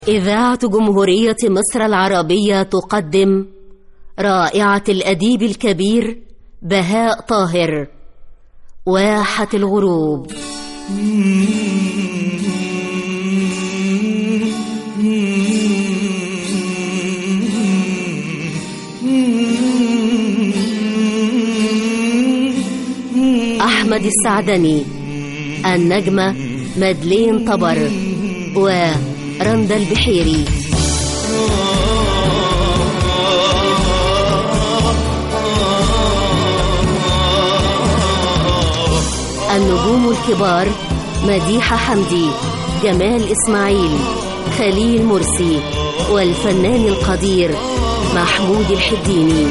إذاعة جمهورية مصر العربية تقدم رائعة الأديب الكبير بهاء طاهر، واحة الغروب. أحمد السعدني، النجمة مدلين طبر ورندا البحيري. النجوم الكبار مديحة حمدي، جمال إسماعيل، خليل مرسي، والفنان القدير محمود الحديني.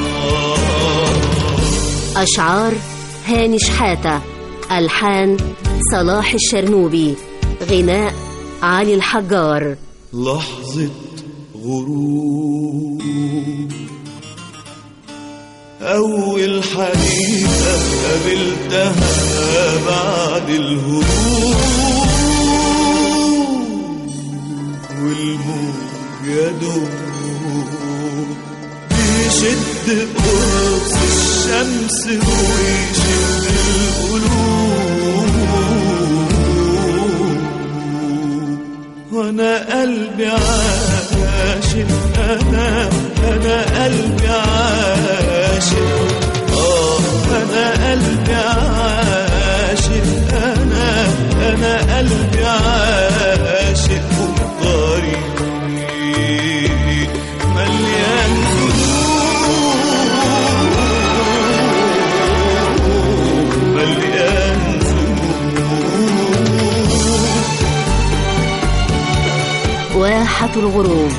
أشعار هاني شحاتة، ألحان صلاح الشرنوبي، غناء علي الحجار. لحظة غروب، أول حديثة قابلتها بعد الهروب، والموج يدوب بيشد قرص الشمس ويشد القلوب، وانا قلبي عاشق، انا قلبي عاشق، انا قلبي عاشق، انا قلبي عاشق، والطريق مليان ذنوب، مليان ذنوب. واحة الغروب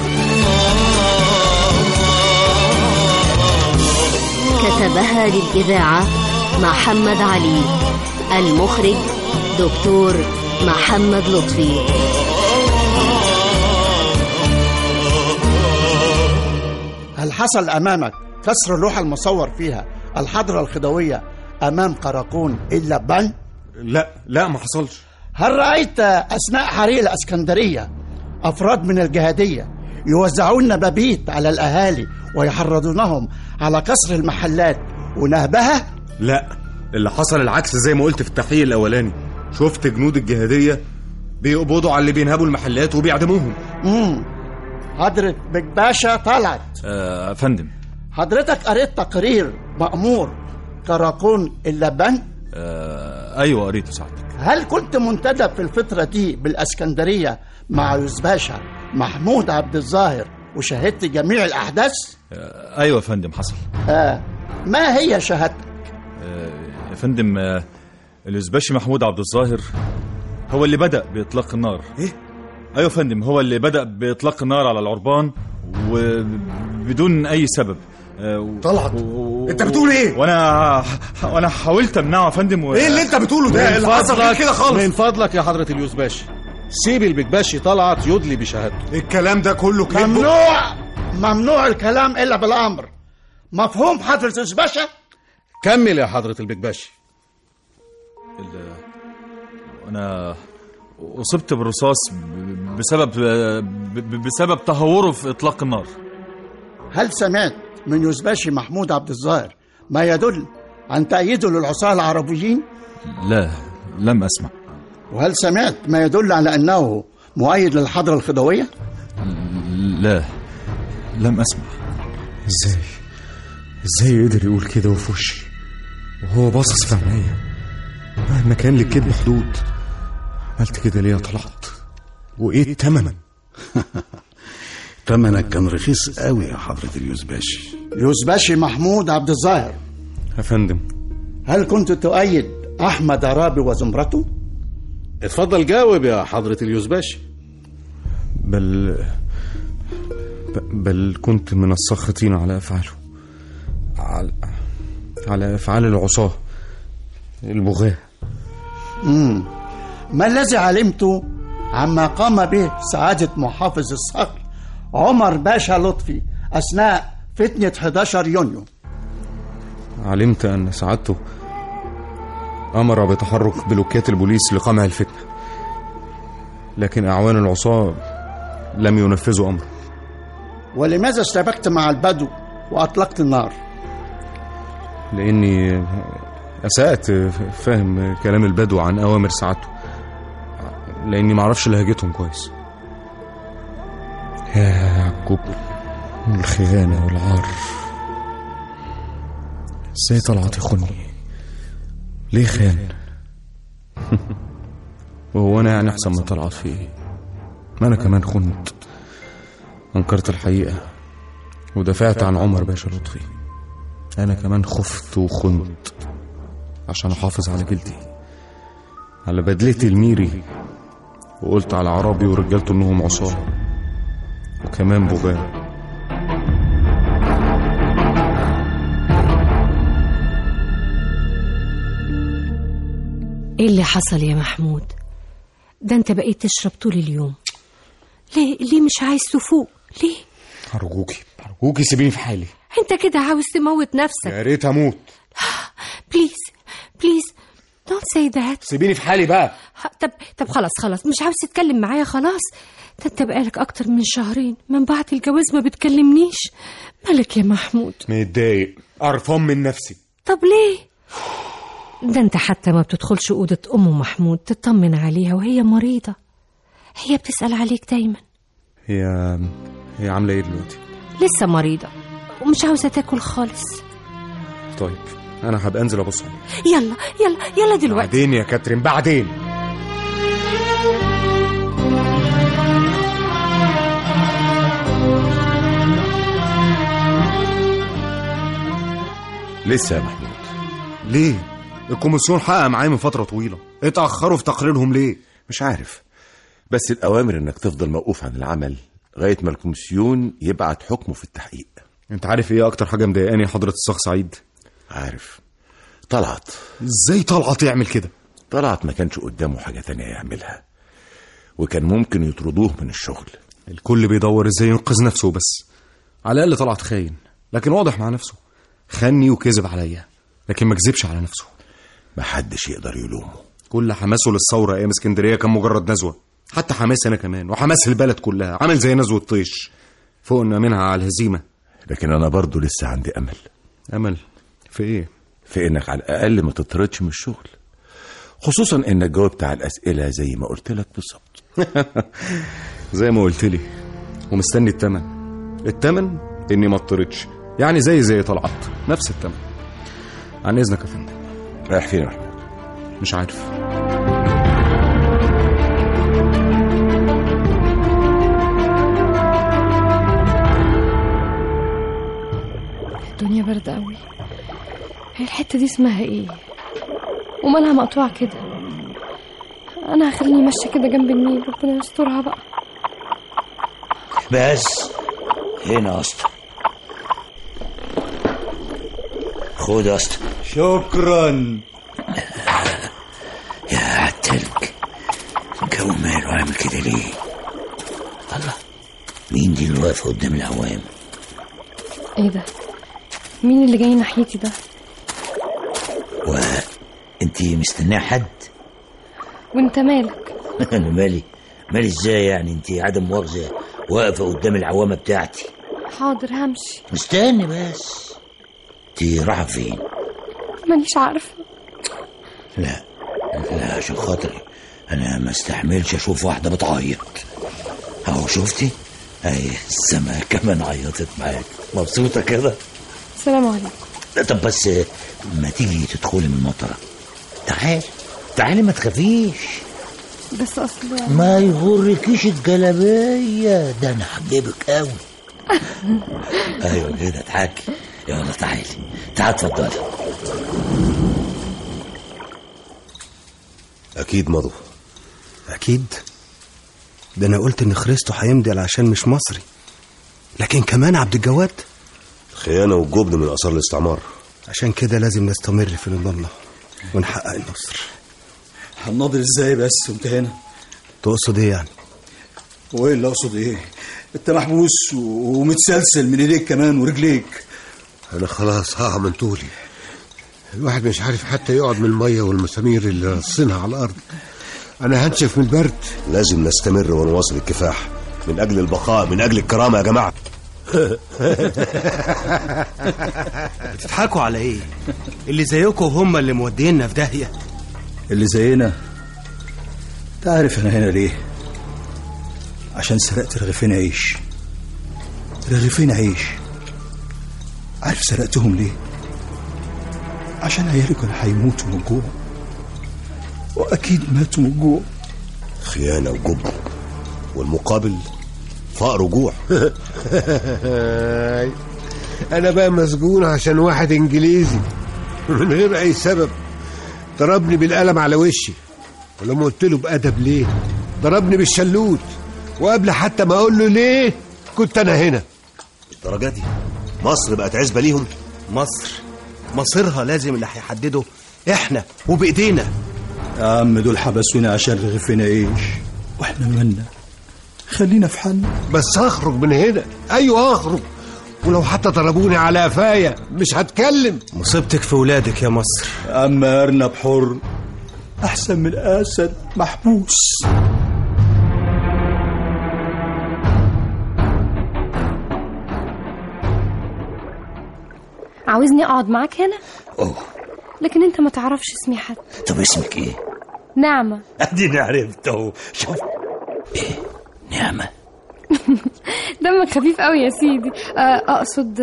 كتبها للإذاعة محمد علي، المخرج دكتور محمد لطفي. هل حصل أمامك كسر اللوحة المصور فيها الحضرة الخديوية أمام قراقون إلا بن؟ لا ما حصلش. هل رأيت أثناء حريق الإسكندرية أفراد من الجهادية يوزعون نبابيت على الأهالي ويحرضونهم على كسر المحلات ونهبها؟ لا، اللي حصل العكس زي ما قلت في التحقيق الأولاني. شفت جنود الجهادية بيقبضوا على اللي بينهبوا المحلات وبيعدموهم. حضرة بيك باشا طلعت. فندم، حضرتك قريت تقرير مأمور قراقون إلا بن؟ أيوة قريته ساعتك. هل كنت منتدب في الفترة دي بالإسكندرية مع يوزباشا محمود عبد الظاهر وشاهدت جميع الأحداث؟ أيوة يا فندم حصل. ما هي شهادتك؟ يا فندم، اليوزباشي محمود عبد الظاهر هو اللي بدأ بإطلاق النار. إيه؟ أيوة يا فندم، هو اللي بدأ بإطلاق النار على العربان وبدون أي سبب. طلعت انت بتقول ايه؟ وانا حاولت امنعه يا فندم. ايه اللي انت بتقوله ده؟ اللي حصل كده خالص. من فضلك يا حضرة اليوزباشي، سيب البكباشي طلعت يدلي بشهادته. الكلام ده كله كذب. ممنوع الكلام الا بالامر. مفهوم حضرة اليوزباشا؟ كمل يا حضرة البكباشي. انا اصبت بالرصاص بسبب تهوره في اطلاق النار. هل سمعت من يوزباشي محمود عبد الظاهر ما يدل عن تأييده للعصاة العربيين؟ لا، لم أسمع. وهل سمعت ما يدل على أنه مؤيد للحضرة الخديوية؟ لا، لم أسمع. ازاي قدر يقول كده وفي وشي وهو باصص في عينيا؟ مهما كان للكذب حدود. عملت كده ليه يا طلعت؟ وايه الثمن؟ تمنك كان رخيص قوي يا حضرة اليوزباشي. يوزباشي محمود عبد الظاهر يا فندم، هل كنت تؤيد أحمد عرابي وزمرته؟ اتفضل جاوب يا حضرة اليوزباشي. بل كنت من الساخطين على أفعاله، على أفعال العصاة البغاة. ما الذي علمته عما قام به سعادة محافظ الصقر عمر باشا لطفي أثناء فتنة 11 يونيو؟ علمت أن سعادته أمر بتحرك بلوكيات البوليس لقمع الفتنة، لكن أعوان العصاة لم ينفذوا أمره. ولماذا اشتبكت مع البدو وأطلقت النار؟ لأني أسأت فهم كلام البدو عن أوامر سعادته، لأني معرفش لهجتهم كويس. يا يعقوب، الخيانة والعار. ازاي طلعت يخوني؟ ليه خان؟ وهو أنا يعني أحسن ما طلعت في إيه؟ ما أنا كمان خنت، أنكرت الحقيقة ودافعت عن عمر باشا لطفي. أنا كمان خفت وخنت عشان أحافظ على جلدي، على بدلتي الميري، وقلت على عربي ورجالته إنهم عصاه وكمان بوبان. ايه اللي حصل يا محمود؟ ده انت بقيت تشرب طول اليوم. ليه مش عايز تفوق؟ ليه؟ أرجوكي سيبيني في حالي. انت كده عاوز تموت نفسك؟ يا ريت أموت. بليز don't say that. سيبيني في حالي بقى. طب خلاص مش عاوز تتكلم معايا خلاص. ده انت بقالك اكتر من شهرين من بعد الجواز ما بتكلمنيش. مالك يا محمود؟ متضايق، قرفان من نفسي. طب ليه؟ ده انت حتى ما بتدخلش أوضة أم محمود تطمن عليها وهي مريضة. هي بتسأل عليك دايما. هي عاملة ايه دلوقتي؟ لسه مريضة ومش عاوزة تاكل خالص. طيب أنا هبقى أنزل أبص. يلا دلوقتي. بعدين يا كاترين، بعدين. لسه يا محمود؟ ليه؟ الكوميسيون حقق معايا من فترة طويلة، اتأخروا في تقريرهم ليه؟ مش عارف، بس الأوامر إنك تفضل موقوف عن العمل لغاية ما الكوميسيون يبعت حكمه في التحقيق. انت عارف ايه أكتر حاجة مضايقاني يا حضرة الشيخ سعيد؟ عارف. طلعت. ازاي طلعت يعمل كده؟ طلعت ما كانش قدامه حاجة تانية يعملها، وكان ممكن يطردوه من الشغل. الكل بيدور ازاي ينقذ نفسه، بس على الأقل طلعت خاين، لكن واضح مع نفسه. خاني وكذب عليا، لكن ما كذبش على نفسه. محدش يقدر يلومه. كل حماسه للثورة ايام اسكندرية كان مجرد نزوة، حتى حماس انا كمان وحماس البلد كلها عامل زي نزوة طيش، فوقنا منها على الهزيمة. لكن انا برضو لسه عندي امل. امل في ايه؟ في انك على الاقل ما تطردش من الشغل، خصوصا انك جاوبت على الاسئلة زي ما قلت لك بالظبط. زي ما قلت لي، ومستني التمن اني ما اطردش، يعني زي طلعت نفس التمن. عن اذنك يا فندم. رايح فين يا محمود؟ مش عارف. الدنيا برد قوي. هي الحته دي اسمها ايه؟ ومالها مقطوعه كده؟ انا هخليني ماشيه كده جنب النيل، ربنا يسترها بقى. بس هنا يا اسطى، خد يا اسطى. شكرا يا عالتلج، الجو ماله عامل كده ليه؟ الله، مين دي اللي واقفه قدام العوام؟ ايه ده؟ مين اللي جاي ناحيتي ده؟ وانتي مستنيه حد؟ وانت مالك؟ انا مالي ازاي يعني؟ انتي عدم مؤاخذه واقفه قدام العوامه بتاعتي. حاضر همشي. استني بس، انتي رايحه فين؟ مانيش عارفه. لا عشان خاطري انا ما استحملش اشوف واحده بتعيط. اهو شفتي؟ اهي السما كمان عيطت معاك. مبسوطه كده؟ السلام عليكم. طب بس ما تيجي تدخلي من المطره. تعالي ما تخافيش. بس اصل ما يغركيش الجلابيه، ده انا حبيبك قوي. ايوه كده اضحكي. يلا تعالي اتفضلي. اكيد مضوا. اكيد. ده انا قلت ان خريستو هيمضي عشان مش مصري، لكن كمان عبد الجواد. خيانه والجبن من اثار الاستعمار. عشان كده لازم نستمر في نضالنا ونحقق النصر. هنناضل ازاي بس وانت هنا؟ تقصد ايه يعني؟ وايه اللي اقصد ايه؟ انت محبوس ومتسلسل من ايديك كمان ورجليك. انا خلاص هعمل طولي. الواحد مش عارف حتى يقعد من الميه والمسامير اللي رصينها على الارض. انا هنشف من البرد. لازم نستمر ونواصل الكفاح من أجل البقاء، من أجل الكرامة يا جماعة. بتضحكوا على ايه؟ اللي زيكم هم اللي مودينا في داهية. اللي زينا؟ تعرف أنا هنا ليه؟ عشان سرقت رغيفين عيش. رغيفين عيش. عارف سرقتهم ليه؟ عشان عيالي كانوا هيموتوا من جوع، وأكيد ماتوا من جوع. خيانة وجبن، والمقابل فقر وجوع. أنا بقى مسجون عشان واحد إنجليزي من غير أي سبب ضربني بالقلم على وشي، ولما قلت له بأدب ليه ضربني بالشلوت، وقبل حتى ما أقول له ليه كنت أنا هنا. الدرجة دي مصر بقت عزبة ليهم؟ مصر مصيرها لازم اللي هيحدده احنا وبإيدينا. يا عم دول حبسونا عشان رغيفين عيش، واحنا مالنا؟ خلينا في حالنا. بس أخرج من هنا. أيوة أخرج، ولو حتى ضربوني على قفايا مش هتكلم. مصيبتك في ولادك يا مصر. أما أرنب حر أحسن من أسد محبوس. عاوزني اقعد معاك هنا؟ أوه. لكن انت ما تعرفش اسمي حتى. طب اسمك ايه؟ نعمة. اديني عرفته. شوف ايه نعمة. دمك خفيف قوي يا سيدي. اقصد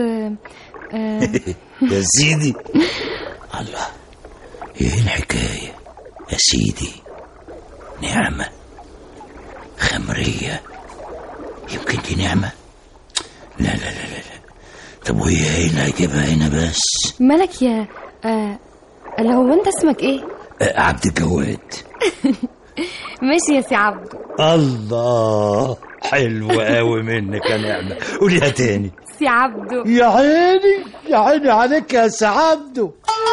يا سيدي. الله، ايه الحكاية يا سيدي؟ نعمة خمرية؟ يمكن دي نعمة؟ لا لا لا لا. طب وهي ايه اللي هجيبها هنا بس؟ مالك يا اللي هو انت اسمك ايه؟ عبد الجواد. ماشي يا سي عبد. الله، حلو قوي منك يا نعمة. قوليها تاني. سي عبدو. يا عيني يا عيني عليك يا سي عبدو.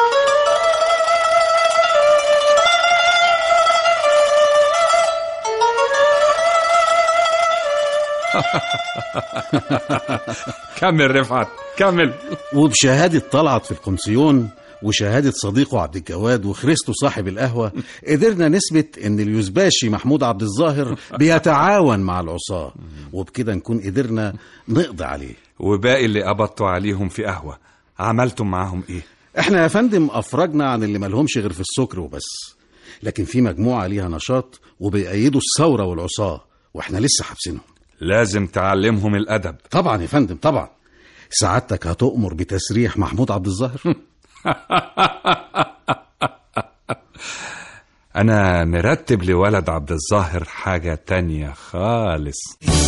كمل رفعت كمل. وبشهادة طلعت في القمصيون وشهادة صديقه عبد الجواد وخريستو صاحب القهوة قدرنا نثبت ان اليوزباشي محمود عبد الظاهر بيتعاون مع العصاة، وبكده نكون قدرنا نقضي عليه. وباقي اللي قبضتوا عليهم في قهوة عملتم معاهم ايه؟ احنا يا فندم افرجنا عن اللي مالهمش غير في السكر وبس، لكن في مجموعة ليها نشاط وبيأيدوا الثورة والعصاة واحنا لسه حابسينهم. لازم تعلمهم الأدب. طبعا يا فندم طبعا. سعادتك هتؤمر بتسريح محمود عبد الظاهر؟ أنا مرتب لولد عبد الظاهر حاجة تانية خالص.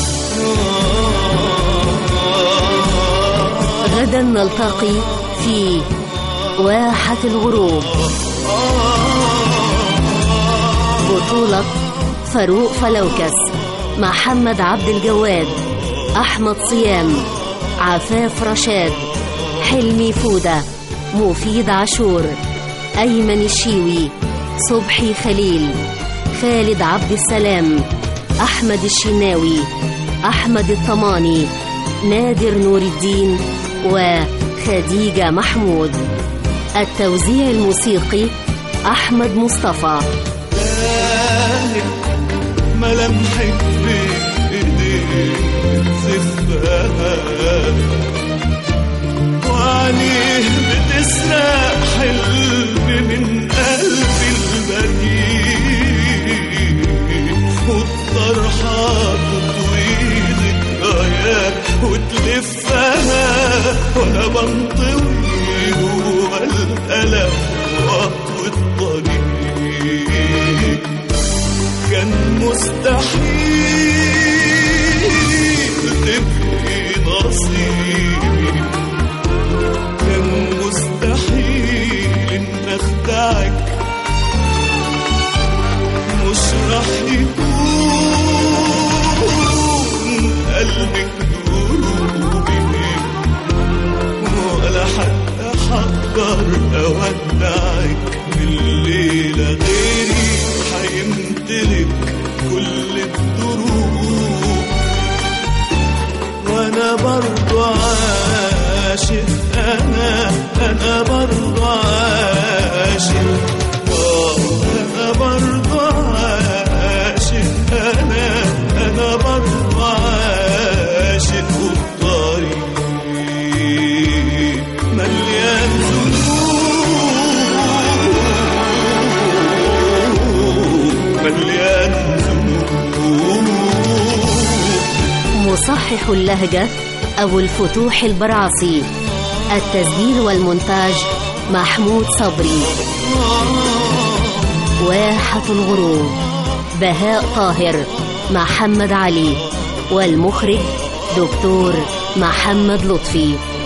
غدا نلتقي في واحة الغروب. بطولة فاروق فلوكس، محمد عبد الجواد، أحمد صيام، عفاف رشاد، حلمي فودة، مفيد عاشور، أيمن الشيوي، صبحي خليل، خالد عبد السلام، أحمد الشناوي، أحمد الطماني، نادر نور الدين، وخديجة محمود. التوزيع الموسيقي أحمد مصطفى. ملامحك بإيديك زفاها، وعليه بتسرق حلم من قلبي البريء، والطرحة تطوي ذكريات وتلفها، وأنا بنطوي جوا الألم وأطوي الطريق. كان مستحيل تبقي نصيبي، كان مستحيل إن أخدعك، مش رح يكون قلبك دروبي، ولا حتى حقدر أودعك بالليلة غيري حيمتلك كل الدروب. وانا برضو عاشق، انا برضو عاشق، انا برضو عاشق، انا برضو عاشق. يصحح اللهجة أبو الفتوح البرعصي. التسجيل والمونتاج محمود صبري. واحة الغروب بهاء طاهر محمد علي، والمخرج دكتور محمد لطفي.